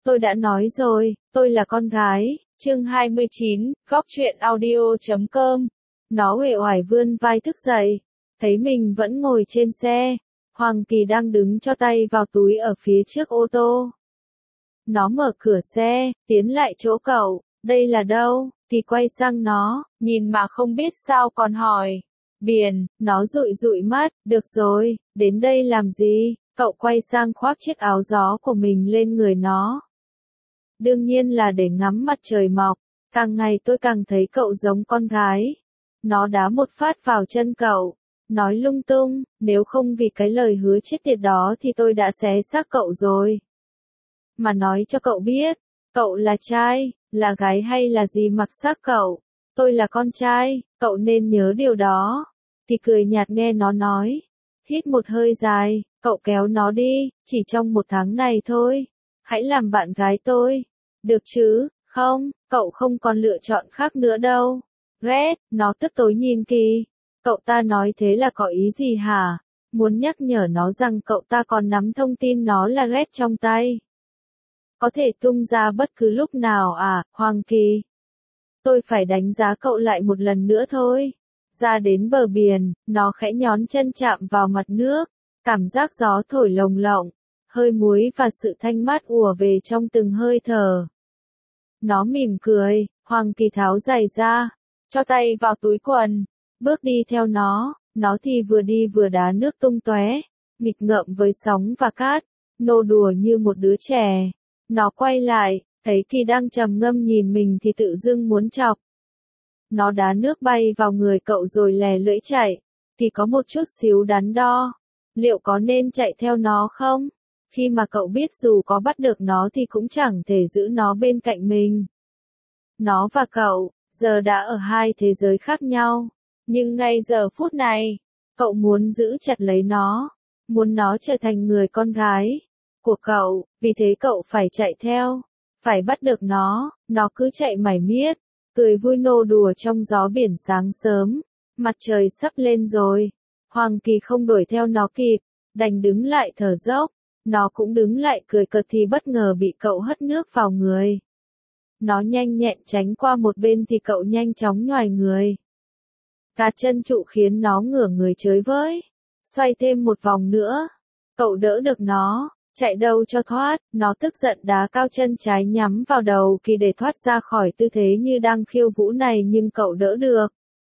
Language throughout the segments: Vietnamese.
Tôi đã nói rồi, tôi là con gái. Chương 29, Góc truyện audio.com. Nó uể oải vươn vai thức dậy, thấy mình vẫn ngồi trên xe. Hoàng Kỳ đang đứng cho tay vào túi ở phía trước ô tô. Nó mở cửa xe, tiến lại chỗ cậu, đây là đâu? Thì quay sang nó, nhìn mà không biết sao còn hỏi. Biển, nó dụi dụi mắt, được rồi, đến đây làm gì? Cậu quay sang khoác chiếc áo gió của mình lên người nó. Đương nhiên là để ngắm mặt trời mọc, càng ngày tôi càng thấy cậu giống con gái. Nó đá một phát vào chân cậu, nói lung tung, nếu không vì cái lời hứa chết tiệt đó thì tôi đã xé xác cậu rồi. Mà nói cho cậu biết, cậu là trai, là gái hay là gì mặc xác cậu, tôi là con trai, cậu nên nhớ điều đó. Thì cười nhạt nghe nó nói, hít một hơi dài, cậu kéo nó đi, chỉ trong 1 tháng này thôi, hãy làm bạn gái tôi, được chứ, không, cậu không còn lựa chọn khác nữa đâu. Red, nó tức tối nhìn Kỳ, cậu ta nói thế là có ý gì hả? Muốn nhắc nhở nó rằng cậu ta còn nắm thông tin nó là Red trong tay. Có thể tung ra bất cứ lúc nào à, Hoàng Kỳ? Tôi phải đánh giá cậu lại một lần nữa thôi. Ra đến bờ biển, nó khẽ nhón chân chạm vào mặt nước, cảm giác gió thổi lồng lộng, hơi muối và sự thanh mát ùa về trong từng hơi thở. Nó mỉm cười, Hoàng Kỳ tháo giày ra, cho tay vào túi quần, bước đi theo nó thì vừa đi vừa đá nước tung tóe, nghịch ngợm với sóng và cát, nô đùa như một đứa trẻ. Nó quay lại, thấy Kỳ đang trầm ngâm nhìn mình thì tự dưng muốn chọc. Nó đá nước bay vào người cậu rồi lè lưỡi chạy, thì có một chút xíu đắn đo. Liệu có nên chạy theo nó không? Khi mà cậu biết dù có bắt được nó thì cũng chẳng thể giữ nó bên cạnh mình. Nó và cậu, giờ đã ở hai thế giới khác nhau. Nhưng ngay giờ phút này, cậu muốn giữ chặt lấy nó. Muốn nó trở thành người con gái của cậu, vì thế cậu phải chạy theo. Phải bắt được nó cứ chạy mải miết, cười vui nô đùa trong gió biển sáng sớm. Mặt trời sắp lên rồi. Hoàng Kỳ không đuổi theo nó kịp, đành đứng lại thở dốc. Nó cũng đứng lại cười cợt thì bất ngờ bị cậu hất nước vào người. Nó nhanh nhẹn tránh qua một bên thì cậu nhanh chóng nhoài người. Gạt chân trụ khiến nó ngửa người chới với. Xoay thêm một vòng nữa. Cậu đỡ được nó, chạy đâu cho thoát, nó tức giận đá cao chân trái nhắm vào đầu Kỳ để thoát ra khỏi tư thế như đang khiêu vũ này nhưng cậu đỡ được.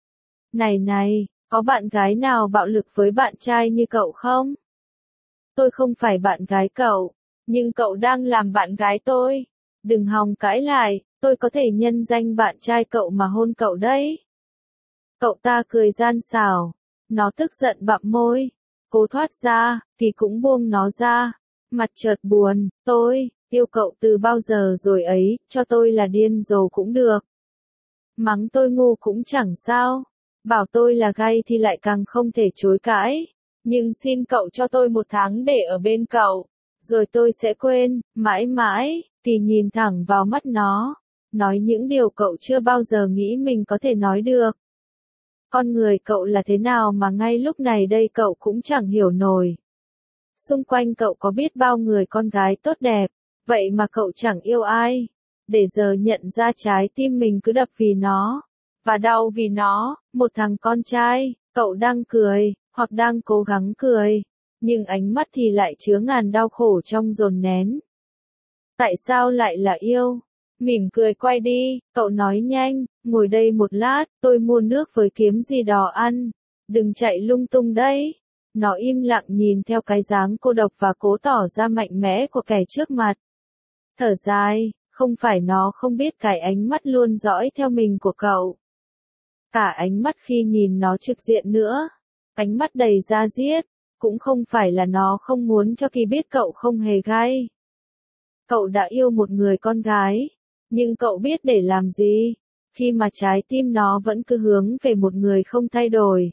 Này, có bạn gái nào bạo lực với bạn trai như cậu không? Tôi không phải bạn gái cậu, nhưng cậu đang làm bạn gái tôi. Đừng hòng cãi lại, tôi có thể nhân danh bạn trai cậu mà hôn cậu đấy. Cậu ta cười gian xảo, nó tức giận bặm môi, cố thoát ra, thì cũng buông nó ra. Mặt chợt buồn, tôi yêu cậu từ bao giờ rồi ấy, cho tôi là điên rồ cũng được. Mắng tôi ngu cũng chẳng sao, bảo tôi là gay thì lại càng không thể chối cãi. Nhưng xin cậu cho tôi 1 tháng để ở bên cậu, rồi tôi sẽ quên, mãi mãi. Kỳ nhìn thẳng vào mắt nó, nói những điều cậu chưa bao giờ nghĩ mình có thể nói được. Con người cậu là thế nào mà ngay lúc này đây cậu cũng chẳng hiểu nổi. Xung quanh cậu có biết bao người con gái tốt đẹp, vậy mà cậu chẳng yêu ai. Để giờ nhận ra trái tim mình cứ đập vì nó, và đau vì nó, một thằng con trai, cậu đang cười, hoặc đang cố gắng cười, nhưng ánh mắt thì lại chứa ngàn đau khổ trong dồn nén. Tại sao lại là yêu? Mỉm cười quay đi, cậu nói nhanh, ngồi đây một lát, tôi mua nước với kiếm gì đó ăn. Đừng chạy lung tung đấy. Nó im lặng nhìn theo cái dáng cô độc và cố tỏ ra mạnh mẽ của kẻ trước mặt. Thở dài, không phải nó không biết cái ánh mắt luôn dõi theo mình của cậu. Cả ánh mắt khi nhìn nó trực diện nữa. Ánh mắt đầy da diết, cũng không phải là nó không muốn cho Kỳ biết cậu không hề gay. Cậu đã yêu một người con gái, nhưng cậu biết để làm gì, khi mà trái tim nó vẫn cứ hướng về một người không thay đổi.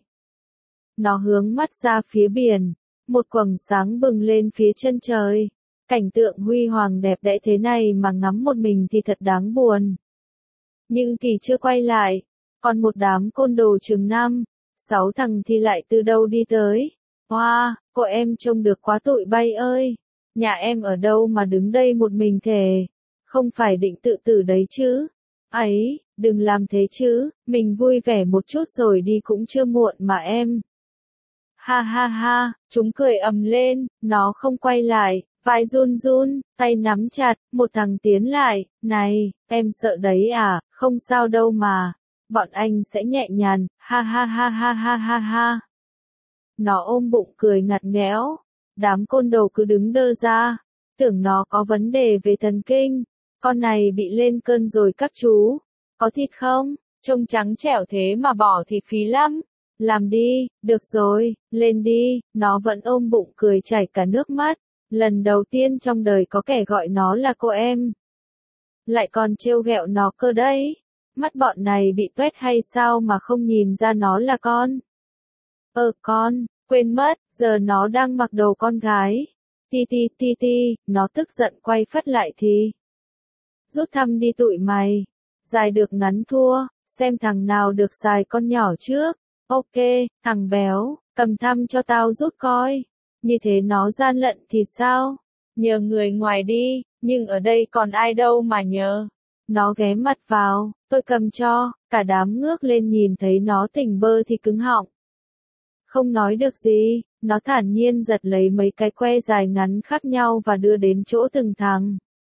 Nó hướng mắt ra phía biển, một quầng sáng bừng lên phía chân trời. Cảnh tượng huy hoàng đẹp đẽ thế này mà ngắm một mình thì thật đáng buồn. Nhưng Kỳ chưa quay lại, còn một đám côn đồ chừng 5, 6 thằng thì lại từ đâu đi tới. Wow, cô em trông được quá tụi bay ơi. Nhà em ở đâu mà đứng đây một mình thề? Không phải định tự tử đấy chứ? Ấy, đừng làm thế chứ, mình vui vẻ một chút rồi đi cũng chưa muộn mà em. Ha ha ha, chúng cười ầm lên, nó không quay lại, vai run run, tay nắm chặt, một thằng tiến lại, này, em sợ đấy à, không sao đâu mà, bọn anh sẽ nhẹ nhàng, ha ha ha ha ha ha ha. Nó ôm bụng cười ngặt nghẽo, đám côn đồ cứ đứng đơ ra, tưởng nó có vấn đề về thần kinh, con này bị lên cơn rồi các chú, có thịt không, trông trắng trẻo thế mà bỏ thịt phí lắm. Làm đi, được rồi, lên đi, nó vẫn ôm bụng cười chảy cả nước mắt. Lần đầu tiên trong đời có kẻ gọi nó là cô em. Lại còn trêu ghẹo nó cơ đấy. Mắt bọn này bị tuét hay sao mà không nhìn ra nó là con. Con, quên mất, giờ nó đang mặc đồ con gái. Ti ti ti ti, nó tức giận quay phắt lại thì. Rút thăm đi tụi mày. Dài được ngắn thua, xem thằng nào được dài con nhỏ trước. Ok, thằng béo, cầm thăm cho tao rút coi. Như thế nó gian lận thì sao? Nhờ người ngoài đi, nhưng ở đây còn ai đâu mà nhờ. Nó ghé mặt vào, tôi cầm cho, cả đám ngước lên nhìn thấy nó tỉnh bơ thì cứng họng. Không nói được gì, nó thản nhiên giật lấy mấy cái que dài ngắn khác nhau và đưa đến chỗ từng thằng.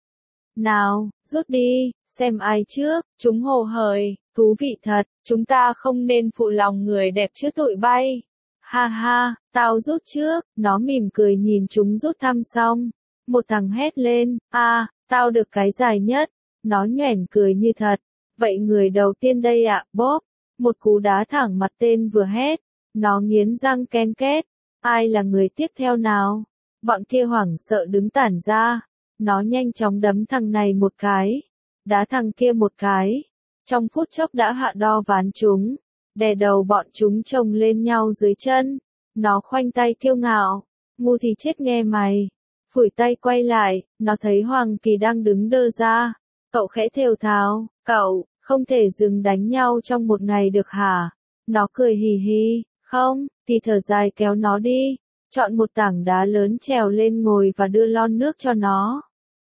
Nào, rút đi, xem ai trước, chúng hồ hởi, thú vị thật, chúng ta không nên phụ lòng người đẹp chứ tụi bay. Ha ha, tao rút trước, nó mỉm cười nhìn chúng rút thăm xong. Một thằng hét lên, tao được cái dài nhất, nó nhoẻn cười như thật. Vậy người đầu tiên đây ạ, bóp, một cú đá thẳng mặt tên vừa hét, nó nghiến răng ken két. Ai là người tiếp theo nào? Bọn kia hoảng sợ đứng tản ra. Nó nhanh chóng đấm thằng này một cái, đá thằng kia một cái. Trong phút chốc đã hạ đo ván chúng, đè đầu bọn chúng chồng lên nhau dưới chân. Nó khoanh tay kiêu ngạo, ngu thì chết nghe mày. Phủi tay quay lại, nó thấy Hoàng Kỳ đang đứng đơ ra. Cậu khẽ thều thào, cậu, không thể dừng đánh nhau trong một ngày được hả? Nó cười hì hì, không, thì thở dài kéo nó đi. Chọn một tảng đá lớn trèo lên ngồi và đưa lon nước cho nó.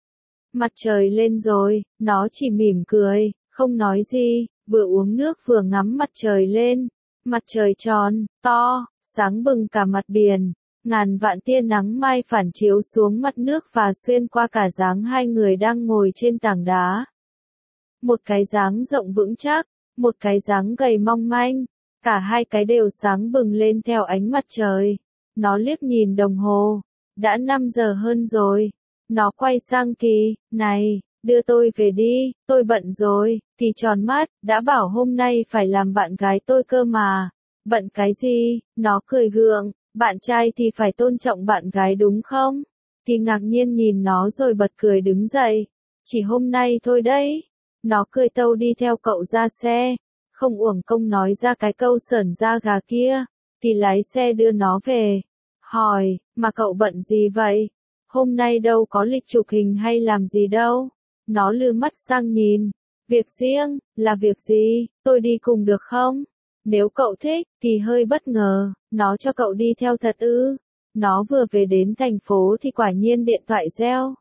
Mặt trời lên rồi, nó chỉ mỉm cười, không nói gì, vừa uống nước vừa ngắm mặt trời lên. Mặt trời tròn, to, sáng bừng cả mặt biển, ngàn vạn tia nắng mai phản chiếu xuống mặt nước và xuyên qua cả dáng hai người đang ngồi trên tảng đá. Một cái dáng rộng vững chắc, một cái dáng gầy mong manh, cả hai cái đều sáng bừng lên theo ánh mặt trời. Nó liếc nhìn đồng hồ, đã 5 giờ hơn rồi. Nó quay sang Kỳ, này, đưa tôi về đi, tôi bận rồi. Kỳ tròn mắt, đã bảo hôm nay phải làm bạn gái tôi cơ mà. Bận cái gì? Nó cười gượng, bạn trai thì phải tôn trọng bạn gái đúng không? Kỳ ngạc nhiên nhìn nó rồi bật cười đứng dậy. Chỉ hôm nay thôi đấy. Nó cười tâu đi theo cậu ra xe. Không uổng công nói ra cái câu sởn da gà kia. Kỳ lái xe đưa nó về. Hỏi, mà cậu bận gì vậy? Hôm nay đâu có lịch chụp hình hay làm gì đâu. Nó lđưa mắt sang nhìn. Việc riêng, là việc gì, tôi đi cùng được không? Nếu cậu thích, thì hơi bất ngờ, nó cho cậu đi theo thật ư. Nó vừa về đến thành phố thì quả nhiên điện thoại reo.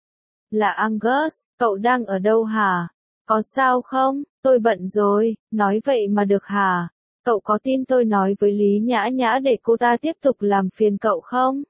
Là Angus, cậu đang ở đâu hả? Có sao không? Tôi bận rồi, nói vậy mà được hả? Cậu có tin tôi nói với Lý Nhã Nhã để cô ta tiếp tục làm phiền cậu không?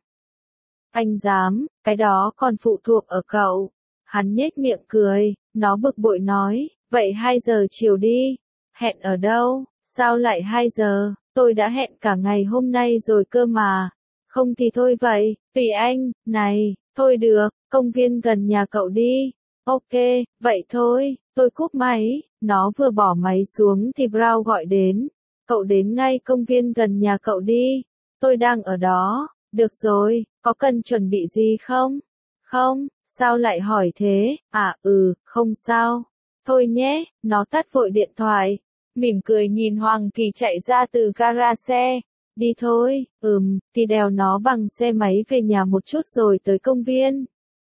Anh dám, cái đó còn phụ thuộc ở cậu. Hắn nhếch miệng cười, nó bực bội nói, vậy 2 giờ chiều đi. Hẹn ở đâu? Sao lại 2 giờ? Tôi đã hẹn cả ngày hôm nay rồi cơ mà. Không thì thôi vậy, tùy anh, này, thôi được, công viên gần nhà cậu đi. Ok, vậy thôi, tôi cúp máy. Nó vừa bỏ máy xuống thì Brown gọi đến. Cậu đến ngay công viên gần nhà cậu đi. Tôi đang ở đó. Được rồi, có cần chuẩn bị gì không? Không, sao lại hỏi thế? Không sao. Thôi nhé, nó tắt vội điện thoại. Mỉm cười nhìn Hoàng Kỳ chạy ra từ gara xe. Đi thôi, thì đèo nó bằng xe máy về nhà một chút rồi tới công viên.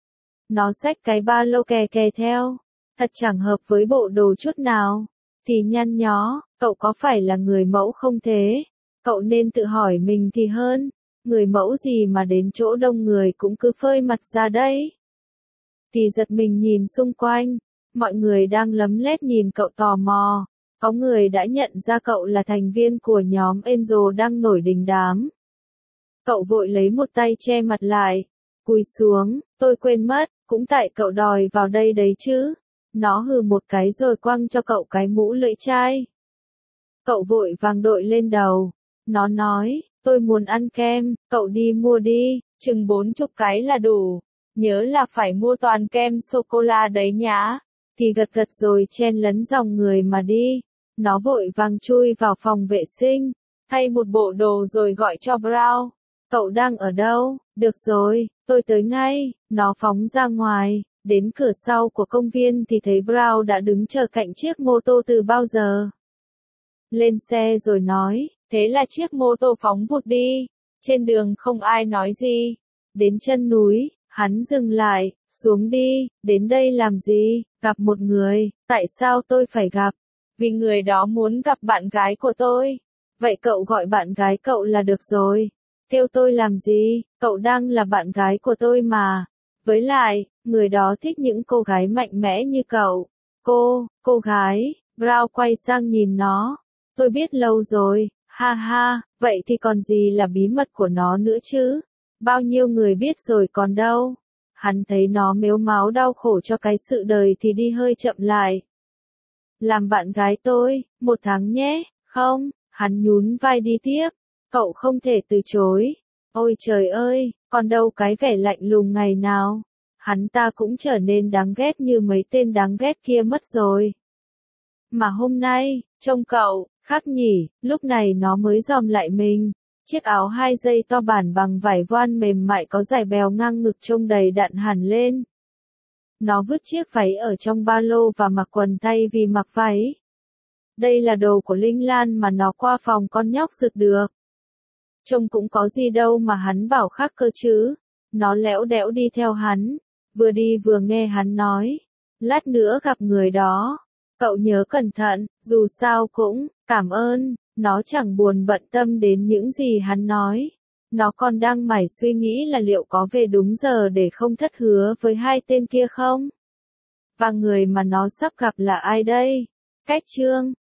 Nó xách cái ba lô kè kè theo. Thật chẳng hợp với bộ đồ chút nào. Thì nhăn nhó, cậu có phải là người mẫu không thế? Cậu nên tự hỏi mình thì hơn. người mẫu gì mà đến chỗ đông người cũng cứ phơi mặt ra đấy. Thì giật mình nhìn xung quanh, mọi người đang lấm lét nhìn cậu tò mò, có người đã nhận ra cậu là thành viên của nhóm Angel đang nổi đình đám. Cậu vội lấy một tay che mặt lại, cúi xuống, tôi quên mất, cũng tại cậu đòi vào đây đấy chứ. Nó hừ một cái rồi quăng cho cậu cái mũ lưỡi chai. Cậu vội vàng đội lên đầu. Nó nói, tôi muốn ăn kem, cậu đi mua đi, chừng 40 cái là đủ. Nhớ là phải mua toàn kem sô-cô-la đấy nhá. Thì gật gật rồi chen lấn dòng người mà đi. Nó vội vàng chui vào phòng vệ sinh, thay một bộ đồ rồi gọi cho Brown. Cậu đang ở đâu? Được rồi, tôi tới ngay. Nó phóng ra ngoài, đến cửa sau của công viên thì thấy Brown đã đứng chờ cạnh chiếc mô tô từ bao giờ. Lên xe rồi nói, thế là chiếc mô tô phóng vụt đi. Trên đường không ai nói gì. Đến chân núi, hắn dừng lại, xuống đi, đến đây làm gì? Gặp một người, tại sao tôi phải gặp? Vì người đó muốn gặp bạn gái của tôi. Vậy cậu gọi bạn gái cậu là được rồi. Kêu tôi làm gì, cậu đang là bạn gái của tôi mà. Với lại, người đó thích những cô gái mạnh mẽ như cậu. Cô gái, Brown quay sang nhìn nó. Tôi biết lâu rồi, ha ha, vậy thì còn gì là bí mật của nó nữa chứ? Bao nhiêu người biết rồi còn đâu. Hắn thấy nó mếu máo đau khổ cho cái sự đời thì đi hơi chậm lại. Làm bạn gái tôi, 1 tháng nhé, không? Hắn nhún vai đi tiếp. Cậu không thể từ chối. Ôi trời ơi, còn đâu cái vẻ lạnh lùng ngày nào. Hắn ta cũng trở nên đáng ghét như mấy tên đáng ghét kia mất rồi. Mà hôm nay, trông cậu, khác nhỉ, lúc này nó mới dòm lại mình. Chiếc áo 2 dây to bản bằng vải voan mềm mại có dải bèo ngang ngực trông đầy đặn hẳn lên. Nó vứt chiếc váy ở trong ba lô và mặc quần thay vì mặc váy. Đây là đồ của Linh Lan mà nó qua phòng con nhóc giật được. Trông cũng có gì đâu mà hắn bảo khác cơ chứ. Nó lẽo đẽo đi theo hắn, vừa đi vừa nghe hắn nói. Lát nữa gặp người đó. Cậu nhớ cẩn thận, dù sao cũng, cảm ơn. Nó chẳng buồn bận tâm đến những gì hắn nói. Nó còn đang mải suy nghĩ là liệu có về đúng giờ để không thất hứa với 2 tên kia không? Và người mà nó sắp gặp là ai đây? Cách chương